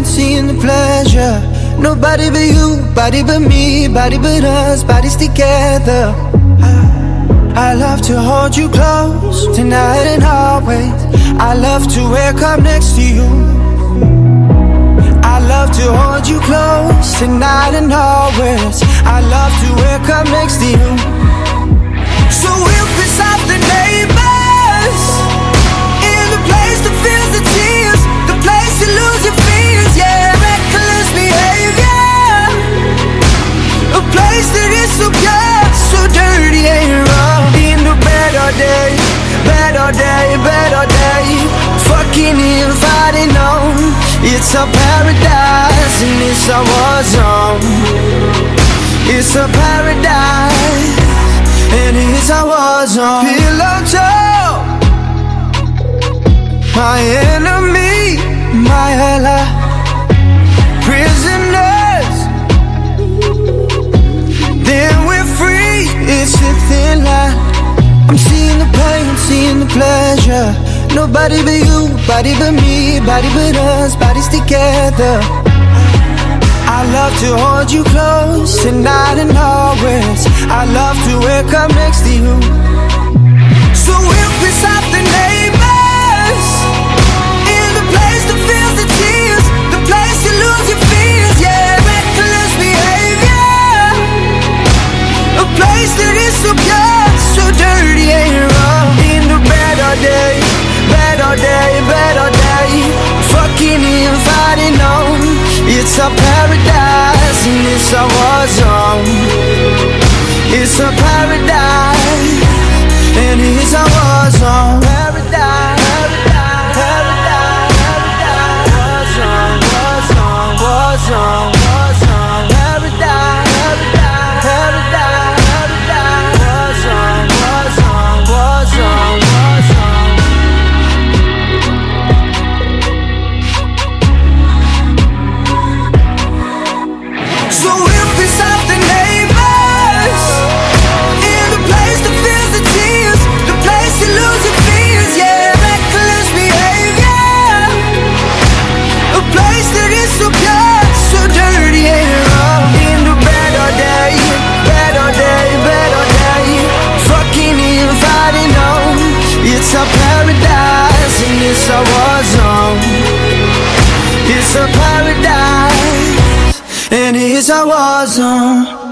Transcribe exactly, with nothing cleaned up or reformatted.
seeing the pleasure. Nobody but you, body but me, body but us, bodies together. I, I love to hold you close, tonight and always. I love to wake up next to you. I love to hold you close, tonight and always. I love to wake up next to you. So we'll piss off the neighbors, in the place that feels the tears, the place you lose your fears, yeah, reckless behavior. A place that is so pure, so dirty and raw. In the bed all day, bed all day, bed all day, fucking in, fighting on. It's a paradise and it's a war zone. It's a paradise and it's a war zone. Pillow talk, my enemy, my ally. Prisoners, then we're free. It's a thin line. I'm seeing the pain, seeing the pleasure. Nobody but you, body but me, body but us, bodies together. I love to hold you close, tonight and always. I love to wake up next to you. So we'll piss off the neighbors, in the place that feels the tears, the place you lose your fears, yeah, reckless behavior. A place that is so pure, so dirty and raw. In the bed all day, bed all day, bed all day, fucking in, fighting on. It's a paradise and it's a war zone. It's a paradise and it's a war zone. Paradise, paradise, paradise, paradise, war zone, war zone, war zone, paradise, paradise, paradise, war zone, war zone, war zone, war zone. So we'll piss off the neighbors, in the place that feels the tears, the place you lose your fears, yeah, reckless behavior. A place that is so pure, so dirty and raw. In the bed all day, bed all day, bed all day, fucking in, fighting on. It's a paradise and it's a war zone. It's a paradise and it's a war zone.